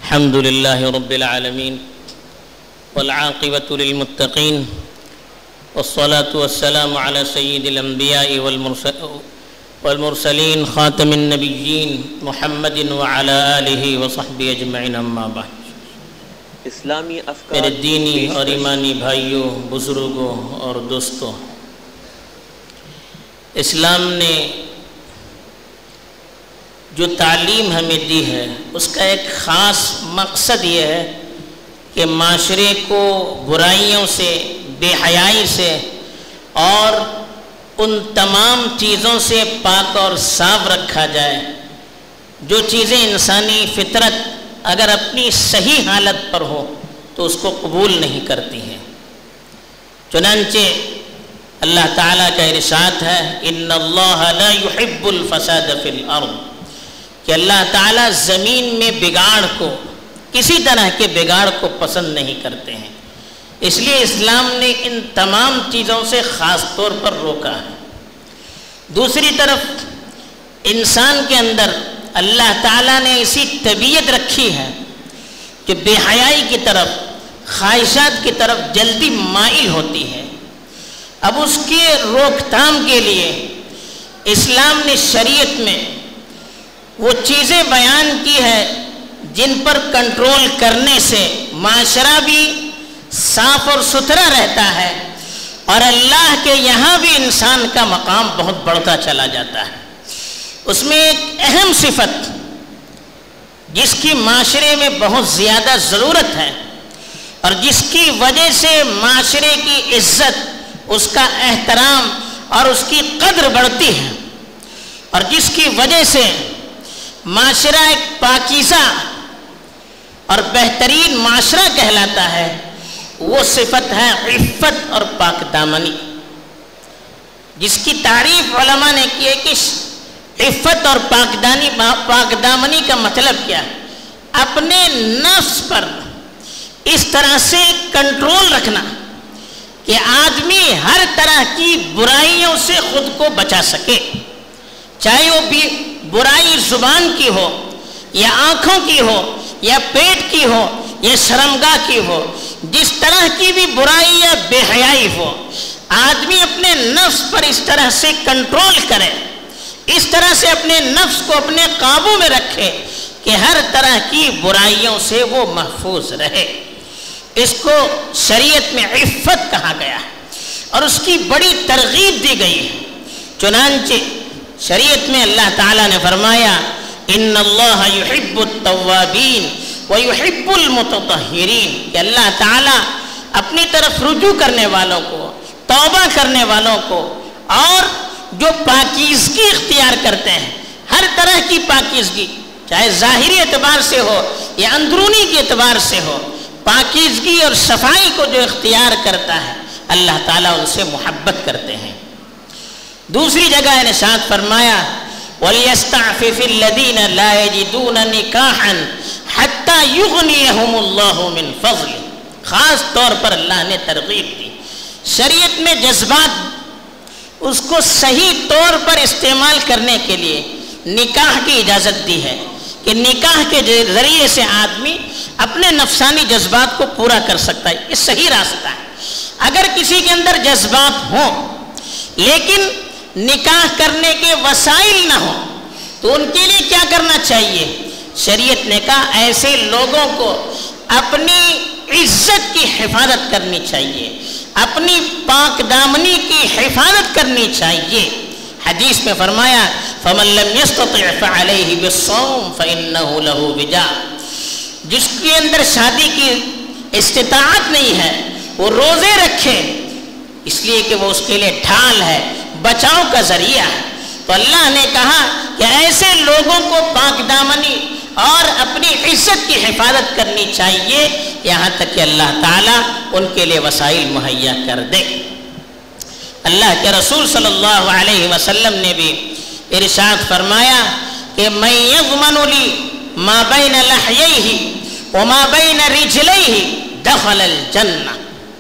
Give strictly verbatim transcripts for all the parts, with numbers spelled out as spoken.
الحمد لله رب العالمين والعاقبة للمتقين والصلاة والسلام على سيد الأنبياء والمرسلين خاتم النبيين محمد وعلى آله وصحبه أجمعين أما بعد. اسلامی افکار میرے دینی اور ایمانی بھائیوں، بزرگوں اور دوستوں، اسلام نے جو تعلیم ہمیں دی ہے اس کا ایک خاص مقصد یہ ہے کہ معاشرے کو برائیوں سے، بے حیائی سے اور ان تمام چیزوں سے پاک اور صاف رکھا جائے جو چیزیں انسانی فطرت اگر اپنی صحیح حالت پر ہو تو اس کو قبول نہیں کرتی ہیں. چنانچہ اللہ تعالیٰ کا ارشاد ہے ان اللہ لا يحب الفساد فی الارض، کہ اللہ تعالیٰ زمین میں بگاڑ کو، کسی طرح کے بگاڑ کو پسند نہیں کرتے ہیں. اس لیے اسلام نے ان تمام چیزوں سے خاص طور پر روکا ہے. دوسری طرف انسان کے اندر اللہ تعالیٰ نے ایسی طبیعت رکھی ہے کہ بے حیائی کی طرف، خواہشات کی طرف جلدی مائل ہوتی ہے. اب اس کے روک تھام کے لیے اسلام نے شریعت میں وہ چیزیں بیان کی ہے جن پر کنٹرول کرنے سے معاشرہ بھی صاف اور ستھرا رہتا ہے اور اللہ کے یہاں بھی انسان کا مقام بہت بڑھتا چلا جاتا ہے. اس میں ایک اہم صفت جس کی معاشرے میں بہت زیادہ ضرورت ہے اور جس کی وجہ سے معاشرے کی عزت، اس کا احترام اور اس کی قدر بڑھتی ہے اور جس کی وجہ سے معاشرہ ایک پاکیزہ اور بہترین معاشرہ کہلاتا ہے، وہ صفت ہے عفت اور پاک دامنی، جس کی تعریف علماء نے کی ہے کہ عفت اور پاک دانی پاک دامنی کا مطلب کیا ہے؟ اپنے نفس پر اس طرح سے کنٹرول رکھنا کہ آدمی ہر طرح کی برائیوں سے خود کو بچا سکے، چاہے وہ بھی برائی زبان کی ہو یا آنکھوں کی ہو یا پیٹ کی ہو یا شرمگاہ کی ہو، جس طرح کی بھی برائی یا بے حیائی ہو، آدمی اپنے نفس پر اس طرح سے کنٹرول کرے، اس طرح سے اپنے نفس کو اپنے قابو میں رکھے کہ ہر طرح کی برائیوں سے وہ محفوظ رہے. اس کو شریعت میں عفت کہا گیا ہے اور اس کی بڑی ترغیب دی گئی ہے. چنانچہ شریعت میں اللہ تعالیٰ نے فرمایا ان اللہ یحب التوابین ویحب المتطہرین، کہ اللہ تعالیٰ اپنی طرف رجوع کرنے والوں کو، توبہ کرنے والوں کو اور جو پاکیزگی اختیار کرتے ہیں، ہر طرح کی پاکیزگی، چاہے ظاہری اعتبار سے ہو یا اندرونی کے اعتبار سے ہو، پاکیزگی اور صفائی کو جو اختیار کرتا ہے اللہ تعالیٰ ان سے محبت کرتے ہیں. دوسری جگہ ارشاد فرمایا وَلْيَسْتَعْفِفِ الَّذِينَ لَا يَجِدُونَ نِكَاحًا حَتَّى يُغْنِيَهُمُ اللَّهُ مِنْ فَضْلِهِ. خاص طور پر اللہ نے ترغیب دی. شریعت میں جذبات اس کو صحیح طور پر استعمال کرنے کے لیے نکاح کی اجازت دی ہے کہ نکاح کے ذریعے سے آدمی اپنے نفسانی جذبات کو پورا کر سکتا ہے. یہ صحیح راستہ ہے. اگر کسی کے اندر جذبات ہوں لیکن نکاح کرنے کے وسائل نہ ہوں تو ان کے لیے کیا کرنا چاہیے؟ شریعت نے کہا ایسے لوگوں کو اپنی عزت کی حفاظت کرنی چاہیے، اپنی پاک دامنی کی حفاظت کرنی چاہیے. حدیث میں فرمایا فَمَن لَّمْ يَسْتَطِعْ فَعَلَيْهِ بِالصَّوْمِ فَإِنَّهُ لَهُ وِجَاءٌ. جس کے اندر شادی کی استطاعت نہیں ہے وہ روزے رکھے، اس لیے کہ وہ اس کے لیے ڈھال ہے، بچاؤ کا ذریعہ ہے. تو اللہ نے کہا کہ ایسے لوگوں کو پاک دامنی اور اپنی عزت کی حفاظت کرنی چاہیے یہاں تک کہ اللہ تعالیٰ ان کے لیے وسائل مہیا کر دے. اللہ کے رسول صلی اللہ علیہ وسلم نے بھی ارشاد فرمایا کہ من یضمن لی ما بین لحییہ وما بین رجلیہ دخل الجنہ.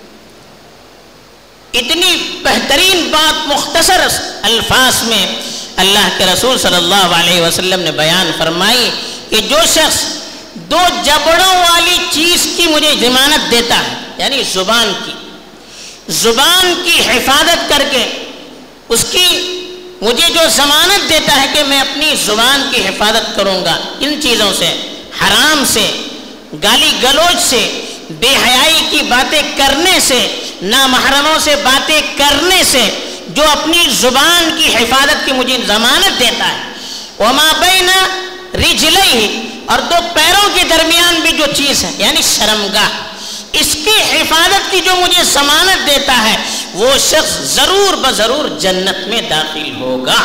اتنی بہترین بات مختصر الفاظ میں اللہ کے رسول صلی اللہ علیہ وسلم نے بیان فرمائی کہ جو شخص دو جبڑوں والی چیز کی مجھے ضمانت دیتا ہے، یعنی زبان کی زبان کی حفاظت کر کے اس کی مجھے جو ضمانت دیتا ہے کہ میں اپنی زبان کی حفاظت کروں گا، ان چیزوں سے، حرام سے، گالی گلوچ سے، بے حیائی کی باتیں کرنے سے، نامحرموں سے باتیں کرنے سے، جو اپنی زبان کی حفاظت کی مجھے ضمانت دیتا ہے۔ وما بین رجلیہ، اور دو پیروں کے درمیان بھی جو چیز ہے یعنی شرمگاہ، اس کی حفاظت کی جو مجھے ضمانت دیتا ہے، وہ شخص ضرور بضرور جنت میں داخل ہوگا۔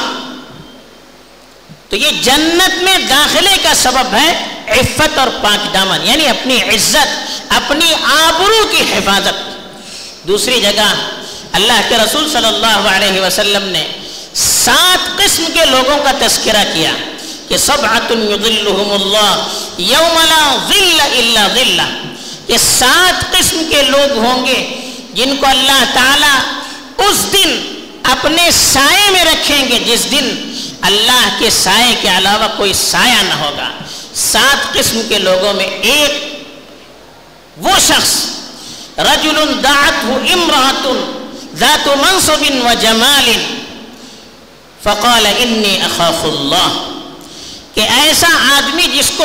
تو یہ جنت میں داخلے کا سبب ہے عفت اور پاک دامن، یعنی اپنی عزت، اپنی آبرو کی حفاظت۔ دوسری جگہ اللہ کے رسول صلی اللہ علیہ وسلم نے سات قسم کے لوگوں کا تذکرہ کیا کہ سبعۃ یظلھم اللہ یوم لا ظل الا ظلہ، یہ سات قسم کے لوگ ہوں گے جن کو اللہ تعالیٰ اس دن اپنے سائے میں رکھیں گے جس دن اللہ کے سائے کے علاوہ کوئی سایہ نہ ہوگا۔ سات قسم کے لوگوں میں ایک وہ شخص رجل دعته امرأة ذات منصب وجمال فقال انی اخاف اللہ، کہ ایسا آدمی جس کو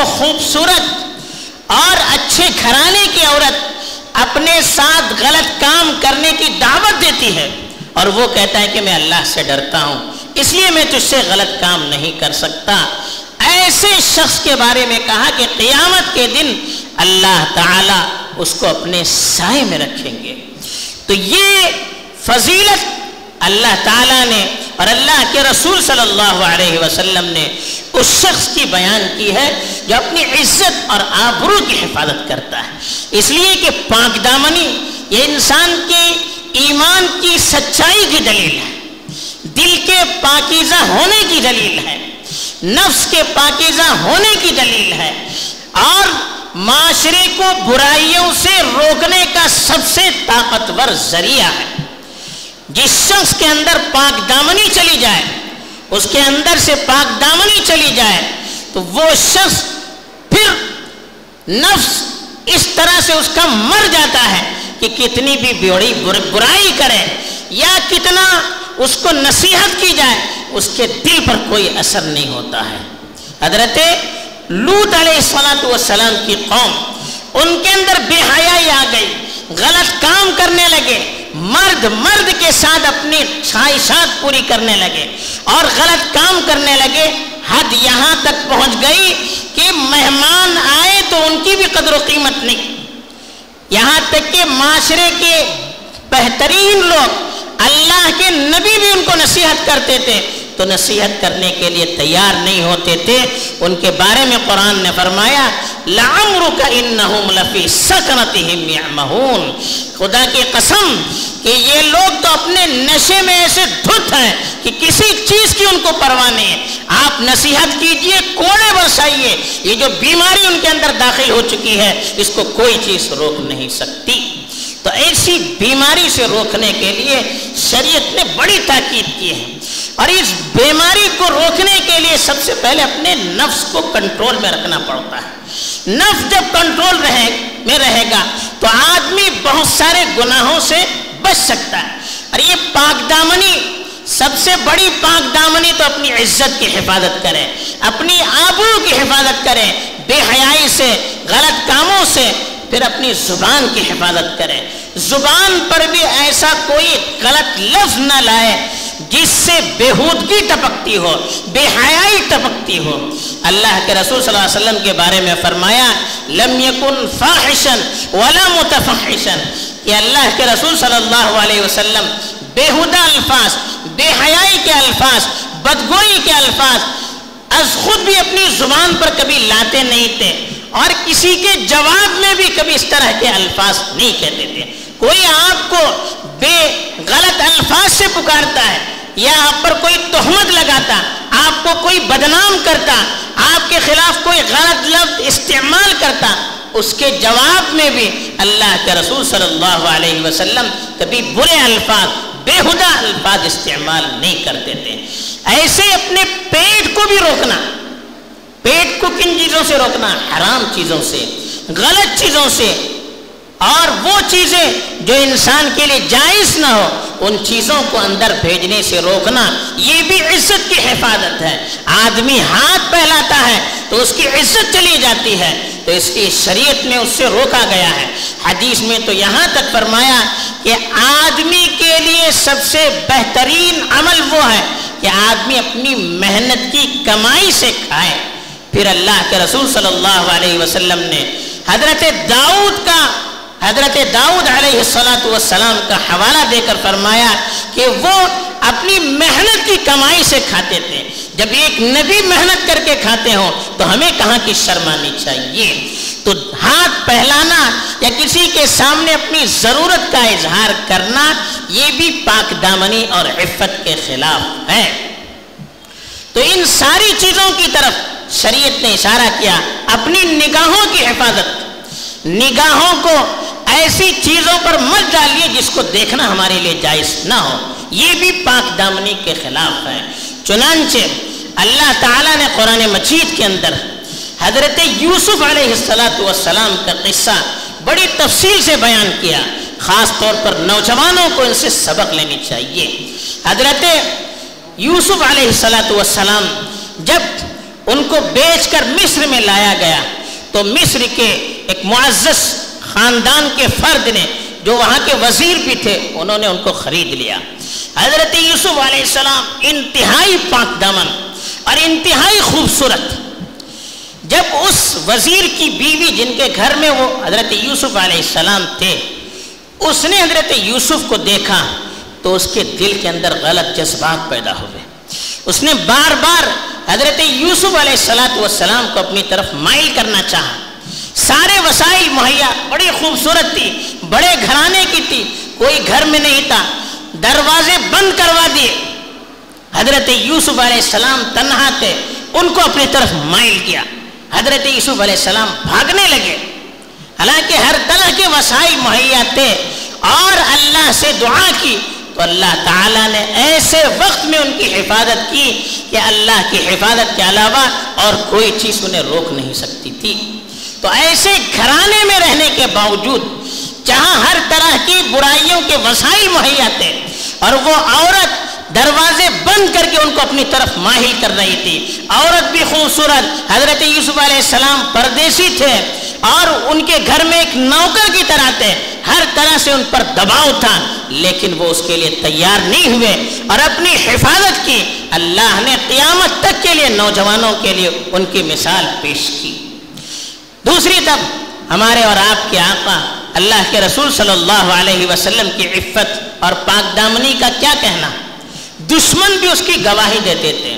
خوبصورت اور اچھے گھرانے کی عورت اپنے ساتھ غلط کام کرنے کی دعوت دیتی ہے اور وہ کہتا ہے کہ میں اللہ سے ڈرتا ہوں اس لیے میں تجھ سے غلط کام نہیں کر سکتا، ایسے شخص کے بارے میں کہا کہ قیامت کے دن اللہ تعالیٰ اس کو اپنے سائے میں رکھیں گے۔ تو یہ فضیلت اللہ تعالیٰ نے اور اللہ کے رسول صلی اللہ علیہ وسلم نے اس شخص کی بیان کی ہے جو اپنی عزت اور آبرو کی حفاظت کرتا ہے، اس لیے کہ پاک دامنی یہ انسان کے ایمان کی سچائی کی دلیل ہے، دل کے پاکیزہ ہونے کی دلیل ہے، نفس کے پاکیزہ ہونے کی دلیل ہے، اور معاشرے کو برائیوں سے روکنے کا سب سے طاقتور ذریعہ ہے۔ جس شخص کے اندر پاک دامنی چلی جائے، اس کے اندر سے پاک دامنی چلی جائے تو وہ شخص پھر نفس اس طرح سے اس کا مر جاتا ہے کہ کتنی بھی بڑی برائی کرے یا کتنا اس کو نصیحت کی جائے اس کے دل پر کوئی اثر نہیں ہوتا ہے۔ حضرت لوط علیہ السلام کی قوم، ان کے اندر بے حیائی آ گئی، غلط کام کرنے لگے، مرد مرد کے ساتھ اپنی خواہشات پوری کرنے لگے اور غلط کام کرنے لگے، حد یہاں تک پہنچ گئی کہ مہمان آئے تو ان کی بھی قدر و قیمت نہیں، یہاں تک کہ معاشرے کے بہترین لوگ، اللہ کے نبی بھی ان کو نصیحت کرتے تھے تو نصیحت کرنے کے لیے تیار نہیں ہوتے تھے۔ ان کے بارے میں قرآن نے فرمایا لعمرک انہم لفی سکرتہم یعمہون، خدا کی قسم کہ یہ لوگ تو اپنے نشے میں ایسے دھت ہیں کہ کسی چیز کی ان کو پرواہ نہیں ہے۔ آپ نصیحت کیجئے، کوڑے برسائیے، یہ جو بیماری ان کے اندر داخل ہو چکی ہے اس کو کوئی چیز روک نہیں سکتی۔ تو ایسی بیماری سے روکنے کے لیے شریعت نے بڑی تاکید کی ہے، اور اس بیماری کو روکنے کے لیے سب سے پہلے اپنے نفس کو کنٹرول میں رکھنا پڑتا ہے۔ نفس جب کنٹرول رہے میں رہے گا تو آدمی بہت سارے گناہوں سے بچ سکتا ہے، اور یہ پاک دامنی، سب سے بڑی پاک دامنی تو اپنی عزت کی حفاظت کرے، اپنی آبرو کی حفاظت کرے، بے حیائی سے، غلط کاموں سے، پھر اپنی زبان کی حفاظت کرے، زبان پر بھی ایسا کوئی غلط لفظ نہ لائے جس سے بےہودگی ٹپکتی ہو، بے حیائی ٹپکتی ہو۔ اللہ کے رسول صلی اللہ علیہ وسلم کے بارے میں فرمایا لم یکن فاحشا ولا متفحشا، کہ اللہ کے رسول صلی اللہ علیہ وسلم بےہودہ الفاظ، بے حیائی کے الفاظ، بدگوئی کے الفاظ از خود بھی اپنی زبان پر کبھی لاتے نہیں تھے، اور کسی کے جواب میں بھی کبھی اس طرح کے الفاظ نہیں کہتے تھے۔ کوئی آپ کو بے غلط الفاظ سے پکارتا ہے یا آپ پر کوئی تہمت لگاتا، آپ کو کوئی بدنام کرتا، آپ کے خلاف کوئی غلط لفظ استعمال کرتا، اس کے جواب میں بھی اللہ کے رسول صلی اللہ علیہ وسلم کبھی برے الفاظ، بےہودہ الفاظ استعمال نہیں کرتے تھے۔ ایسے اپنے پیٹ کو بھی روکنا، پیٹ کو کن چیزوں سے روکنا؟ حرام چیزوں سے، غلط چیزوں سے، اور وہ چیزیں جو انسان کے لیے جائز نہ ہو ان چیزوں کو اندر بھیجنے سے روکنا، یہ بھی عزت کی حفاظت ہے۔ آدمی ہاتھ پھیلاتا ہے تو اس کی عزت چلی جاتی ہے، تو اس کی شریعت میں اس سے روکا گیا ہے۔ حدیث میں تو یہاں تک فرمایا کہ آدمی کے لیے سب سے بہترین عمل وہ ہے کہ آدمی اپنی محنت کی کمائی سے کھائے۔ پھر اللہ کے رسول صلی اللہ علیہ وسلم نے حضرت داؤد کا حضرت داؤد علیہ السلام کا حوالہ دے کر فرمایا کہ وہ اپنی محنت کی کمائی سے کھاتے تھے۔ جب ایک نبی محنت کر کے کھاتے ہوں تو ہمیں کہاں کی شرم آنی چاہیے؟ تو ہاتھ پھیلانا یا کسی کے سامنے اپنی ضرورت کا اظہار کرنا یہ بھی پاک دامنی اور عفت کے خلاف ہے۔ تو ان ساری چیزوں کی طرف شریعت نے اشارہ کیا۔ اپنی نگاہوں کی حفاظت، نگاہوں کو ایسی چیزوں پر مت ڈالیے جس کو دیکھنا ہمارے لیے جائز نہ ہو، یہ بھی پاک دامنی کے خلاف ہے۔ چنانچہ اللہ تعالیٰ نے قرآن مجید کے اندر حضرت یوسف علیہ السلام کا قصہ بڑی تفصیل سے بیان کیا، خاص طور پر نوجوانوں کو ان سے سبق لینی چاہیے۔ حضرت یوسف علیہ السلام جب ان کو بیچ کر مصر میں لایا گیا تو مصر کے ایک معزز خاندان کے فرد نے جو وہاں کے وزیر بھی تھے انہوں نے ان کو خرید لیا۔ حضرت یوسف علیہ السلام انتہائی پاک دامن اور انتہائی خوبصورت، جب اس وزیر کی بیوی جن کے گھر میں وہ حضرت یوسف علیہ السلام تھے اس نے حضرت یوسف کو دیکھا تو اس کے دل کے اندر غلط جذبات پیدا ہوئے۔ اس نے بار بار حضرت یوسف علیہ السلام کو اپنی طرف مائل کرنا چاہا۔ سارے وسائل مہیا، بڑی خوبصورت تھی، بڑے گھرانے کی تھی، کوئی گھر میں نہیں تھا، دروازے بند کروا دیے۔ حضرت یوسف علیہ السلام تنہا تھے، ان کو اپنی طرف مائل کیا۔ حضرت یوسف علیہ السلام بھاگنے لگے، حالانکہ ہر طرح کے وسائل مہیا تھے، اور اللہ سے دعا کی تو اللہ تعالیٰ نے ایسے وقت میں ان کی حفاظت کی کہ اللہ کی حفاظت کے علاوہ اور کوئی چیز انہیں روک نہیں سکتی تھی۔ تو ایسے گھرانے میں رہنے کے باوجود جہاں ہر طرح کی برائیوں کے وسائل مہیا تھے اور وہ عورت دروازے بند کر کے ان کو اپنی طرف مائل کر رہی تھی، عورت بھی خوبصورت، حضرت یوسف علیہ السلام پردیسی تھے اور ان کے گھر میں ایک نوکر کی طرح تھے، ہر طرح سے ان پر دباؤ تھا، لیکن وہ اس کے لیے تیار نہیں ہوئے اور اپنی حفاظت کی۔ اللہ نے قیامت تک کے لیے نوجوانوں کے لیے ان کی مثال پیش کی۔ دوسری طرف ہمارے اور آپ کے آقا اللہ کے رسول صلی اللہ علیہ وسلم کی عفت اور پاک دامنی کا کیا کہنا؟ دشمن بھی اس کی گواہی دیتے تھے۔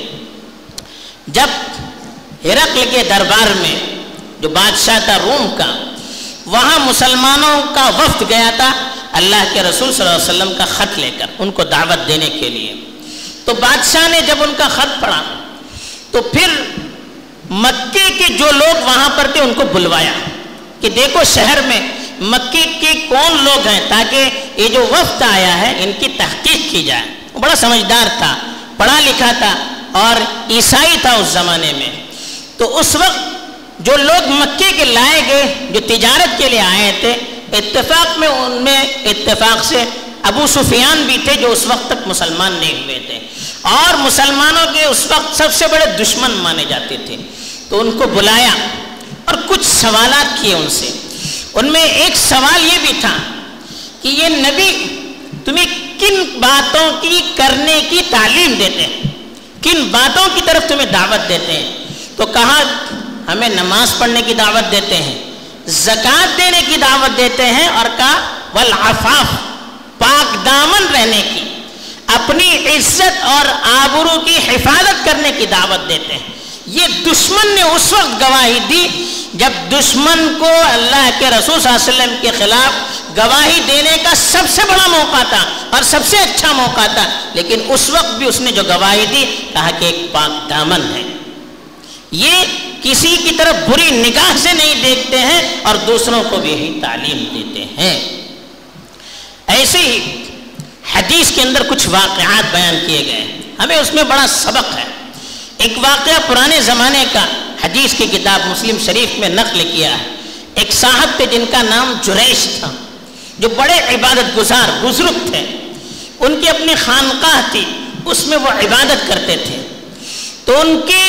جب ہرقل کے دربار میں جو بادشاہ تھا روم کا، وہاں مسلمانوں کا وفد گیا تھا اللہ کے رسول صلی اللہ علیہ وسلم کا خط لے کر ان کو دعوت دینے کے لیے، تو بادشاہ نے جب ان کا خط پڑھا تو پھر مکے کے جو لوگ وہاں پر تھے ان کو بلوایا کہ دیکھو شہر میں مکے کے کون لوگ ہیں تاکہ یہ جو وفد آیا ہے ان کی تحقیق کی جائے۔ وہ بڑا سمجھدار تھا، پڑھا لکھا تھا اور عیسائی تھا اس زمانے میں۔ تو اس وقت جو لوگ مکے کے لائے گئے جو تجارت کے لیے آئے تھے، اتفاق میں ان میں اتفاق سے ابو سفیان بھی تھے جو اس وقت تک مسلمان نہیں ہوئے تھے اور مسلمانوں کے اس وقت سب سے بڑے دشمن مانے جاتے تھے۔ تو ان کو بلایا اور کچھ سوالات کیے ان سے۔ ان میں ایک سوال یہ بھی تھا کہ یہ نبی تمہیں کن باتوں کی کرنے کی تعلیم دیتے ہیں، کن باتوں کی طرف تمہیں دعوت دیتے ہیں؟ تو کہا ہمیں نماز پڑھنے کی دعوت دیتے ہیں، زکوٰۃ دینے کی دعوت دیتے ہیں، اور کہا والعفاف، پاک دامن رہنے کی، اپنی عزت اور آبرو کی حفاظت کرنے کی دعوت دیتے ہیں۔ یہ دشمن نے اس وقت گواہی دی جب دشمن کو اللہ کے رسول صلی اللہ علیہ وسلم کے خلاف گواہی دینے کا سب سے بڑا موقع تھا اور سب سے اچھا موقع تھا، لیکن اس وقت بھی اس نے جو گواہی دی کہا کہ ایک پاک دامن ہے، یہ کسی کی طرف بری نگاہ سے نہیں دیکھتے ہیں اور دوسروں کو بھی یہی تعلیم دیتے ہیں۔ ایسے ہی حدیث کے اندر کچھ واقعات بیان کیے گئے ہیں، ہمیں اس میں بڑا سبق ہے۔ ایک واقعہ پرانے زمانے کا حدیث کی کتاب مسلم شریف میں نقل کیا ہے، ایک صاحب تھے جن کا نام جریش تھا، جو بڑے عبادت گزار بزرگ تھے، ان کی اپنی خانقاہ تھی، اس میں وہ عبادت کرتے تھے۔ تو ان کے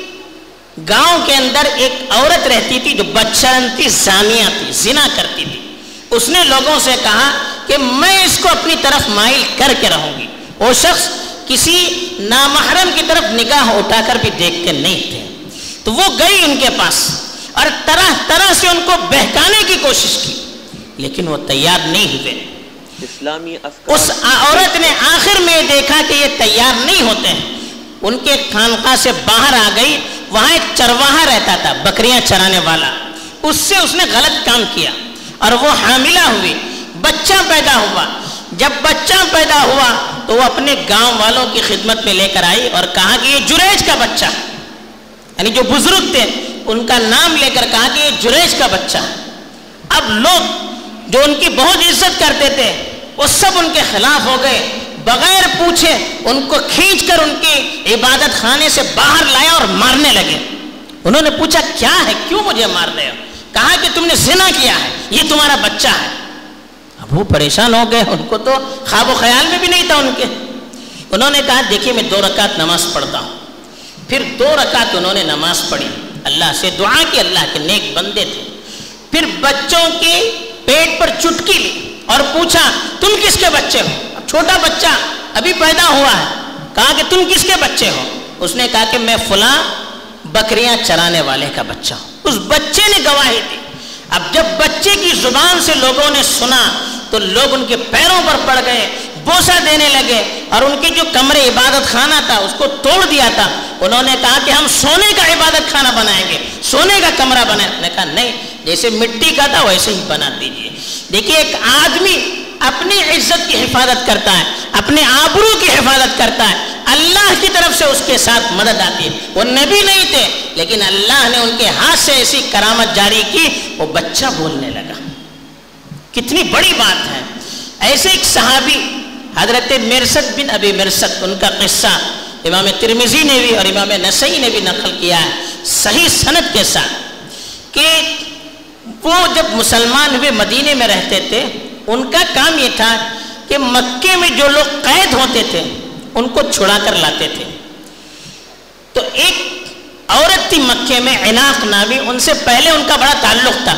گاؤں کے اندر ایک عورت رہتی تھی جو بدشرم زانیہ تھی، زنا کرتی تھی۔ اس نے لوگوں سے کہا کہ میں اس کو اپنی طرف مائل کر کے رہوں گی۔ وہ شخص کسی نامحرم کی طرف نگاہ اٹھا کر بھی دیکھتے نہیں تھے۔ تو وہ گئی ان کے پاس اور طرح طرح سے ان کو بہکانے کی کوشش کی، لیکن وہ تیار نہیں ہوئے۔ اسلامی افکار اس عورت نے آخر میں دیکھا کہ یہ تیار نہیں ہوتے ہیں، ان کے خانقاہ سے باہر آ گئی۔ وہاں ایک چرواہا رہتا تھا، بکریاں چرانے والا، اس سے اس نے غلط کام کیا اور وہ حاملہ ہوئی، بچہ پیدا ہوا۔ جب بچہ پیدا ہوا تو وہ اپنے گاؤں والوں کی خدمت میں لے کر آئی اور کہا کہ یہ جریج کا بچہ، یعنی جو بزرگ تھے ان کا نام لے کر کہا کہ یہ جریج کا بچہ۔ اب لوگ جو ان کی بہت عزت کرتے تھے وہ سب ان کے خلاف ہو گئے، بغیر پوچھے ان کو کھینچ کر ان کی عبادت خانے سے باہر لایا اور مارنے لگے۔ انہوں نے پوچھا کیا ہے، کیوں مجھے مار رہے ہو؟ کہا کہ تم نے زنا کیا ہے، یہ تمہارا بچہ ہے۔ اب وہ پریشان ہو گئے، ان کو تو خواب و خیال میں بھی نہیں تھا ان کے۔ انہوں نے کہا دیکھیے میں دو رکعت نماز پڑھتا ہوں۔ پھر دو رکعت انہوں نے نماز پڑھی، اللہ سے دعا کی، اللہ کے نیک بندے تھے۔ پھر بچوں کے پیٹ پر چٹکی لی اور پوچھا تم کس کے بچے ہو؟ اب چھوٹا بچہ ابھی پیدا ہوا ہے، کہا کہ تم کس کے بچے ہو؟ اس نے کہا کہ میں فلاں بکریاں چرانے والے کا بچہ ہوں۔ اس بچے نے گواہی دی۔ اب جب بچے کی زبان سے لوگوں نے سنا تو لوگ ان کے پیروں پر پڑ گئے، بوسہ دینے لگے، اور ان کی جو کمرے عبادت خانہ تھا اس کو توڑ دیا تھا۔ انہوں نے کہا کہ ہم سونے کا عبادت خانہ بنائیں گے، سونے کا کمرہ بنائیں۔ نے کہا نہیں، جیسے مٹی کا تھا ویسے ہی بنا دیجئے۔ دیکھیے ایک آدمی اپنی عزت کی حفاظت کرتا ہے، اپنے آبرو کی حفاظت کرتا ہے، اللہ کی طرف سے اس کے ساتھ مدد آتی ہے۔ وہ نبی نہیں تھے لیکن اللہ نے ان کے ہاتھ سے ایسی کرامت جاری کی، وہ بچہ بولنے لگا۔ کتنی بڑی بات ہے۔ ایسے ایک صحابی حضرت مرثد بن ابی مرثد، ان کا قصہ امام ترمذی نے بھی اور امام نسائی نے بھی نقل کیا ہے صحیح سند کے ساتھ، کہ وہ جب مسلمان ہوئے مدینے میں رہتے تھے، ان کا کام یہ تھا کہ مکے میں جو لوگ قید ہوتے تھے ان کو چھڑا کر لاتے تھے۔ تو ایک عورت تھی مکے میں عناق نامی، ان سے پہلے ان کا بڑا تعلق تھا،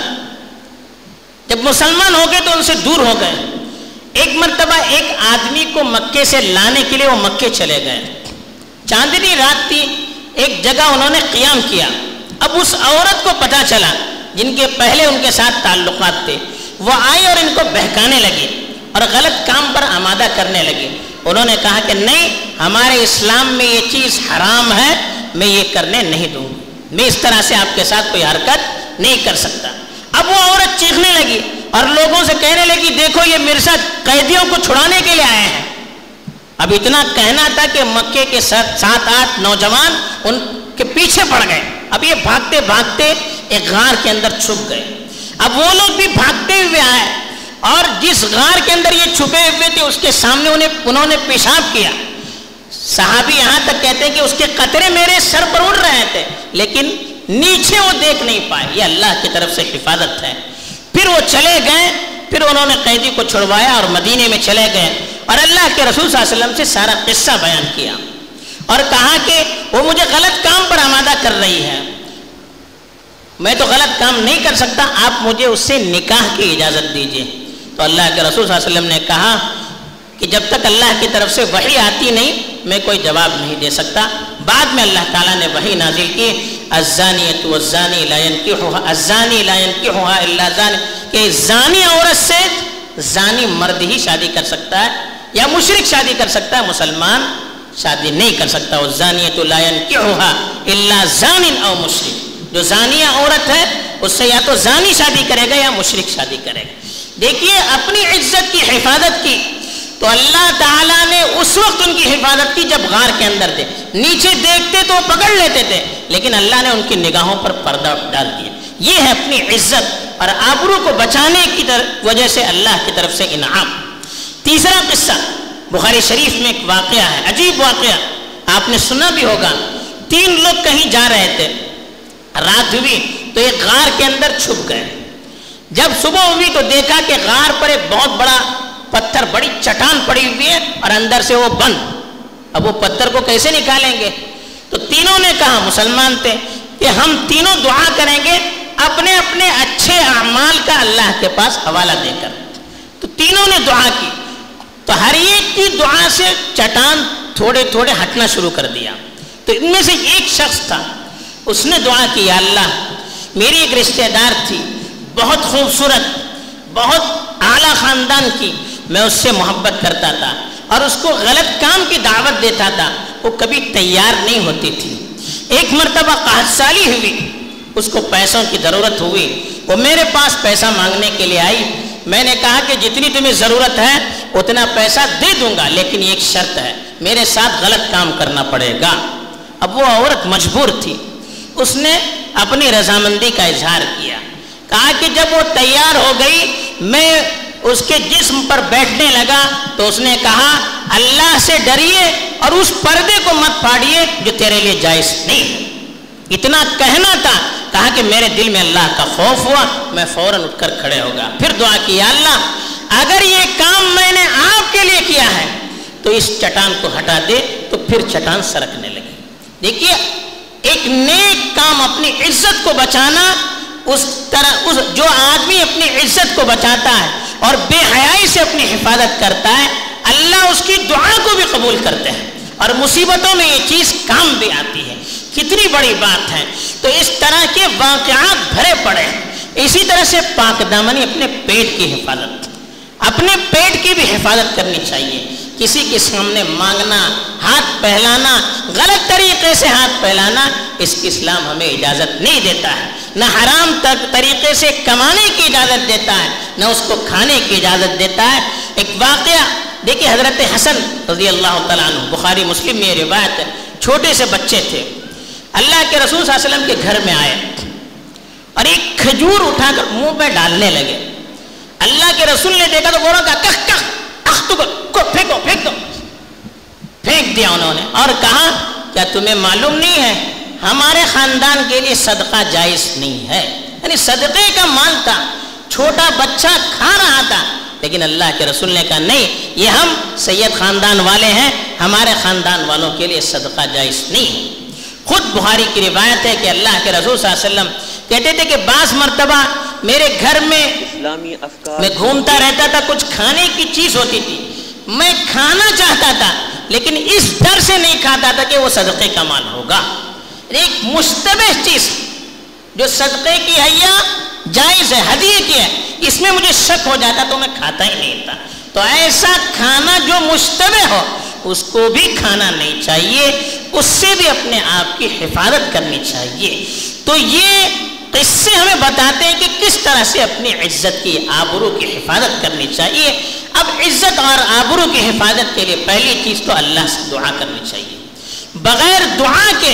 جب مسلمان ہو گئے تو ان سے دور ہو گئے۔ ایک مرتبہ ایک آدمی کو مکے سے لانے کے لیے وہ مکے چلے گئے، چاندنی رات تھی، ایک جگہ انہوں نے قیام کیا۔ اب اس عورت کو پتہ چلا جن کے پہلے ان کے ساتھ تعلقات تھے، وہ آئی اور ان کو بہکانے لگی اور غلط کام پر آمادہ کرنے لگی۔ انہوں نے کہا کہ نہیں، ہمارے اسلام میں یہ چیز حرام ہے، میں یہ کرنے نہیں دوں گی، میں اس طرح سے آپ کے ساتھ کوئی حرکت نہیں کر سکتا۔ اب وہ عورت چیخنے لگی اور لوگوں سے کہنے لگی دیکھو یہ مرثد قیدیوں کو چھڑانے کے لیے آئے ہیں۔ اب اتنا کہنا تھا کہ مکے کے سات آٹھ نوجوان ان کے پیچھے پڑ گئے۔ اب یہ بھاگتے بھاگتے ایک غار کے اندر چھپ گئے۔ اب وہ لوگ بھی بھاگتے ہوئے آئے اور جس غار کے اندر یہ چھپے ہوئے تھے اس کے سامنے انہیں انہوں نے پیشاب کیا۔ صحابی یہاں تک کہتے ہیں کہ اس کے قطرے میرے سر پر اڑ رہے تھے لیکن نیچے وہ دیکھ نہیں پائے۔ یہ اللہ کی طرف سے حفاظت ہے۔ پھر وہ چلے گئے، پھر انہوں نے قیدی کو چھڑوایا اور مدینے میں چلے گئے اور اللہ کے رسول صلی اللہ علیہ وسلم سے سارا قصہ بیان کیا اور کہا کہ وہ مجھے غلط کام پر آمادہ کر رہی ہے، میں تو غلط کام نہیں کر سکتا، آپ مجھے اس سے نکاح کی اجازت دیجئے۔ تو اللہ کے رسول صلی اللہ علیہ وسلم نے کہا کہ جب تک اللہ کی طرف سے وحی آتی نہیں میں کوئی جواب نہیں دے سکتا۔ بعد میں اللہ تعالیٰ نے وحی نازل کی، الزانیۃ والزانی لا ینکحها الزانی لا ینکحها الا زانی، کہ زانی عورت سے زانی مرد ہی شادی کر سکتا ہے یا مشرک شادی کر سکتا ہے، مسلمان شادی نہیں کر سکتا۔ الزانیۃ لا ینکحها الا زان او مشرک، جو زانیہ عورت ہے اس سے یا تو زانی شادی کرے گا یا مشرک شادی کرے گا۔ دیکھیے اپنی عزت کی حفاظت کی تو اللہ تعالیٰ نے اس وقت ان کی حفاظت کی جب غار کے اندر تھے، نیچے دیکھتے تو پکڑ لیتے تھے لیکن اللہ نے ان کی نگاہوں پر پردہ ڈال دیا۔ یہ ہے اپنی عزت اور آبرو کو بچانے کی وجہ سے اللہ کی طرف سے انعام۔ تیسرا قصہ بخاری شریف میں ایک واقعہ ہے، عجیب واقعہ، آپ نے سنا بھی ہوگا۔ تین لوگ کہیں جا رہے تھے، رات ہوئی تو ایک غار کے اندر چھپ گئے. جب صبح ہوئی تو دیکھا کہ غار پر ایک بہت بڑا پتھر, بڑی چٹان پڑی ہوئی ہے اور اندر سے وہ بند. اب وہ پتھر کو کیسے نکالیں گے؟ تو تینوں نے کہا, مسلمان تھے, کہ ہم تینوں دعا کریں گے اپنے اپنے اچھے اعمال کا اللہ کے پاس حوالہ دے کر. تو تینوں نے دعا کی تو ہر ایک کی دعا سے چٹان تھوڑے تھوڑے ہٹنا شروع کر دیا. تو ان میں سے ایک شخص تھا, اس نے دعا کی, یا اللہ میری ایک رشتہ دار تھی, بہت خوبصورت, بہت اعلیٰ خاندان کی, میں اس سے محبت کرتا تھا اور اس کو غلط کام کی دعوت دیتا تھا, وہ کبھی تیار نہیں ہوتی تھی. ایک مرتبہ قحط سالی ہوئی, اس کو پیسوں کی ضرورت ہوئی, وہ میرے پاس پیسہ مانگنے کے لیے آئی. میں نے کہا کہ جتنی تمہیں ضرورت ہے اتنا پیسہ دے دوں گا, لیکن ایک شرط ہے, میرے ساتھ غلط کام کرنا پڑے گا. اب وہ عورت مجبور تھی, اس نے اپنی رضامندی کا اظہار کیا, کہا کہ جب وہ تیار ہو گئی میں اس کے جسم پر بیٹھنے لگا تو اس نے کہا اللہ سے ڈریے اور اس پردے کو مت پھاڑیے جو تیرے لیے جائز نہیں ہے. اتنا کہنا تھا, کہا کہ میرے دل میں اللہ کا خوف ہوا, میں فوراً اٹھ کر کھڑے ہو گیا. پھر دعا کی, یا اللہ اگر یہ کام میں نے آپ کے لیے کیا ہے تو اس چٹان کو ہٹا دے. تو پھر چٹان سرکنے لگی. دیکھیے ایک نیک کام, اپنی عزت کو بچانا, اس طرح اس جو آدمی اپنی عزت کو بچاتا ہے اور بے حیائی سے اپنی حفاظت کرتا ہے, اللہ اس کی دعا کو بھی قبول کرتے ہیں اور مصیبتوں میں یہ چیز کام بھی آتی ہے. کتنی بڑی بات ہے. تو اس طرح کے واقعات بھرے پڑے ہیں. اسی طرح سے پاک دامنی, اپنے پیٹ کی حفاظت, اپنے پیٹ کی بھی حفاظت کرنی چاہیے. کسی کے سامنے مانگنا, ہاتھ پھیلانا, غلط طریقے سے ہاتھ پھیلانا, اس کی اسلام ہمیں اجازت نہیں دیتا ہے. نہ حرام طریقے سے کمانے کی اجازت دیتا ہے, نہ اس کو کھانے کی اجازت دیتا ہے. ایک واقعہ دیکھیے, حضرت حسن رضی اللہ تعالیٰ عنہ, بخاری مسلم میں یہ روایت ہے, چھوٹے سے بچے تھے, اللہ کے رسول صلی اللہ علیہ وسلم کے گھر میں آئے اور ایک کھجور اٹھا کر منہ پہ ڈالنے لگے. اللہ کے رسول نے دیکھا تو بولا کہا کخ کخ اخ کو پھینکو پھینک دو. پھینک دیا انہوں نے اور کہا کیا تمہیں معلوم نہیں ہے ہمارے خاندان کے لیے صدقہ جائز نہیں ہے. یعنی صدقے کا مال تھا, چھوٹا بچہ کھا رہا تھا, لیکن اللہ کے رسول نے کہا نہیں, یہ ہم سید خاندان والے ہیں, ہمارے خاندان والوں کے لیے صدقہ جائز نہیں ہے. خود بخاری کی روایت ہے کہ اللہ کے رسول صلی اللہ علیہ وسلم کہتے تھے کہ بعض مرتبہ میرے گھر میں میں گھومتا رہتا تھا, کچھ کھانے کی چیز ہوتی تھی, میں کھانا چاہتا تھا لیکن اس ڈر سے نہیں کھاتا تھا کہ وہ صدقے کا مال ہوگا. ایک مشتبہ چیز جو صدقے کی ہے یا جائز ہے, ہدیے کی ہے, اس میں مجھے شک ہو جاتا تو میں کھاتا ہی نہیں تھا. تو ایسا کھانا جو مشتبہ ہو اس کو بھی کھانا نہیں چاہیے, اس سے بھی اپنے آپ کی حفاظت کرنی چاہیے. تو یہ قصے ہمیں بتاتے ہیں کہ کس طرح سے اپنی عزت کی, آبرو کی حفاظت کرنی چاہیے. اب عزت اور آبرو کی حفاظت کے لیے پہلی چیز تو اللہ سے دعا کرنی چاہیے. بغیر دعا کے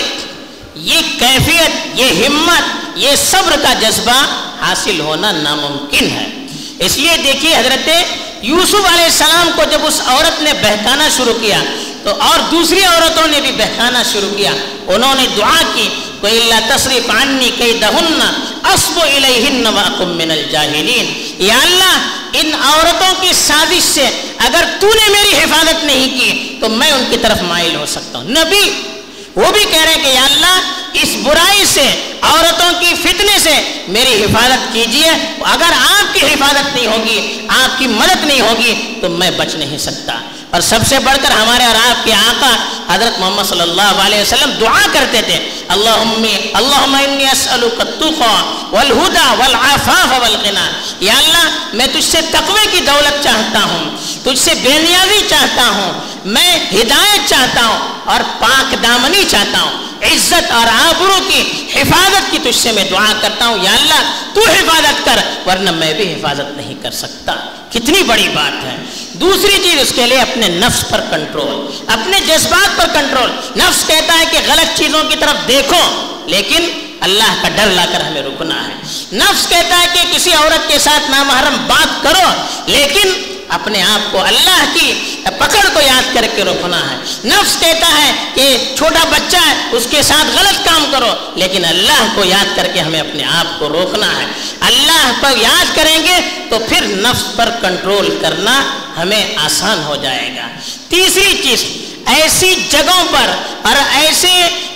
یہ کیفیت, یہ ہمت, یہ صبر کا جذبہ حاصل ہونا ناممکن ہے. اس لیے دیکھیے حضرت یوسف علیہ السلام کو جب اس عورت نے بہکانا شروع کیا تو اور دوسری عورتوں نے بھی بہکانا شروع کیا, انہوں نے دعا کی کوئی اللہ تصریف عنی کیدہن اصب الیہن واکم من الجاہلین. یا اللہ ان عورتوں کی سازش سے اگر تو نے میری حفاظت نہیں کی تو میں ان کی طرف مائل ہو سکتا ہوں. نبی وہ بھی کہہ رہے ہیں کہ یا اللہ اس برائی سے, عورتوں کی فتنے سے میری حفاظت کیجئے. اگر آپ کی حفاظت نہیں ہوگی, آپ کی مدد نہیں ہوگی تو میں بچ نہیں سکتا. اور سب سے بڑھ کر ہمارے اور آپ کے آقا حضرت محمد صلی اللہ علیہ وسلم دعا کرتے تھے, اللہم اللہم انی اسألک التقوی والہدی والعفاف والغنی. یا اللہ میں تجھ سے تقوی کی دولت چاہتا ہوں, تجھ سے بے نیازی چاہتا ہوں, میں ہدایت چاہتا ہوں اور پاک دامنی چاہتا ہوں, عزت اور آبرو کی حفاظت کی تجھ سے میں دعا کرتا ہوں. یا اللہ تو حفاظت کر ورنہ میں بھی حفاظت نہیں کر سکتا. کتنی بڑی بات ہے. دوسری چیز اس کے لیے اپنے نفس پر کنٹرول, اپنے جذبات پر کنٹرول. نفس کہتا ہے کہ غلط چیزوں کی طرف دیکھو لیکن اللہ کا ڈر لا کر ہمیں رکنا ہے. نفس کہتا ہے کہ کسی عورت کے ساتھ نامحرم بات کرو لیکن اپنے آپ کو اللہ کی پکڑ کو یاد کر کے روکنا ہے. نفس کہتا ہے کہ چھوٹا بچہ ہے اس کے ساتھ غلط کام کرو, لیکن اللہ کو یاد کر کے ہمیں اپنے آپ کو روکنا ہے. اللہ پر یاد کریں گے تو پھر نفس پر کنٹرول کرنا ہمیں آسان ہو جائے گا. تیسری چیز, ایسی جگہوں پر اور ایسے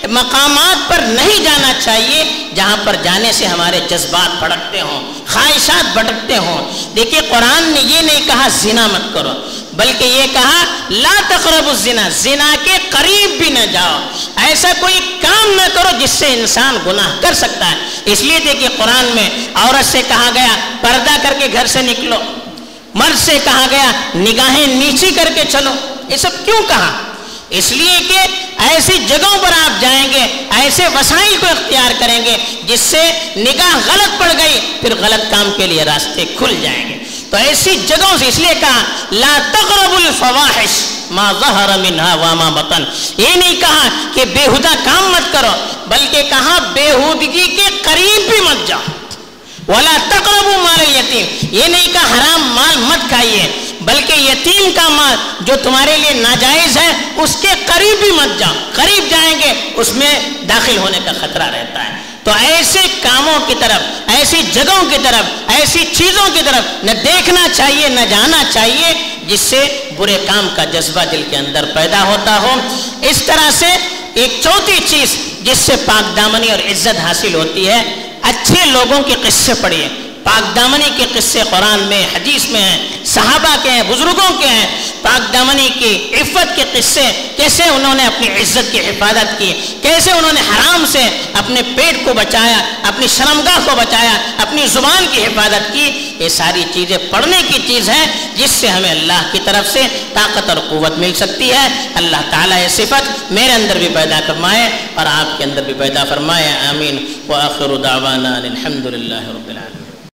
مقامات پر نہیں جانا چاہیے جہاں پر جانے سے ہمارے جذبات بھڑکتے ہوں, خواہشات بھٹکتے ہوں. دیکھیے قرآن نے یہ نہیں کہا زنا مت کرو, بلکہ یہ کہا لا تقربوا الزنا, زنا کے قریب بھی نہ جاؤ. ایسا کوئی کام نہ کرو جس سے انسان گناہ کر سکتا ہے. اس لیے دیکھیے قرآن میں عورت سے کہا گیا پردہ کر کے گھر سے نکلو, مرد سے کہا گیا نگاہیں نیچی کر کے چلو. یہ سب کیوں کہا؟ اس لیے کہ ایسی جگہوں پر آپ جائیں گے, ایسے وسائل کو اختیار کریں گے جس سے نگاہ غلط پڑ گئی پھر غلط کام کے لیے راستے کھل جائیں گے. تو ایسی جگہوں سے اس لیے کہا لا تقربوا الفواحش ما ظہر منها وما بطن. یہ نہیں کہا کہ بےہودہ کام مت کرو, بلکہ کہا بےہودگی کے قریب بھی مت جاؤ. ولا تقربوا مال الیتیم, یہ نہیں کہا حرام مال مت کھائیے, بلکہ یتیم کا مال جو تمہارے لیے ناجائز ہے اس کے قریب بھی مت جاؤ. قریب جائیں گے اس میں داخل ہونے کا خطرہ رہتا ہے. تو ایسے کاموں کی طرف, ایسی جگہوں کی طرف, ایسی چیزوں کی طرف نہ دیکھنا چاہیے, نہ جانا چاہیے جس سے برے کام کا جذبہ دل کے اندر پیدا ہوتا ہو. اس طرح سے ایک چوتھی چیز جس سے پاک دامنی اور عزت حاصل ہوتی ہے, اچھے لوگوں کے قصے پڑھیے. پاک دامنی کے قصے قرآن میں, حدیث میں ہیں, صحابہ کے ہیں, بزرگوں کے ہیں. پاک دامنی کی عفت کے قصے, کیسے انہوں نے اپنی عزت کی حفاظت کی, کیسے انہوں نے حرام سے اپنے پیٹ کو بچایا, اپنی شرمگاہ کو بچایا, اپنی زبان کی حفاظت کی. یہ ساری چیزیں پڑھنے کی چیز ہے جس سے ہمیں اللہ کی طرف سے طاقت اور قوت مل سکتی ہے. اللہ تعالیٰ یہ صفت میرے اندر بھی پیدا فرمائے اور آپ کے اندر بھی پیدا فرمائے. آمین. وآخر دعوانا الحمد للہ رب العالمین.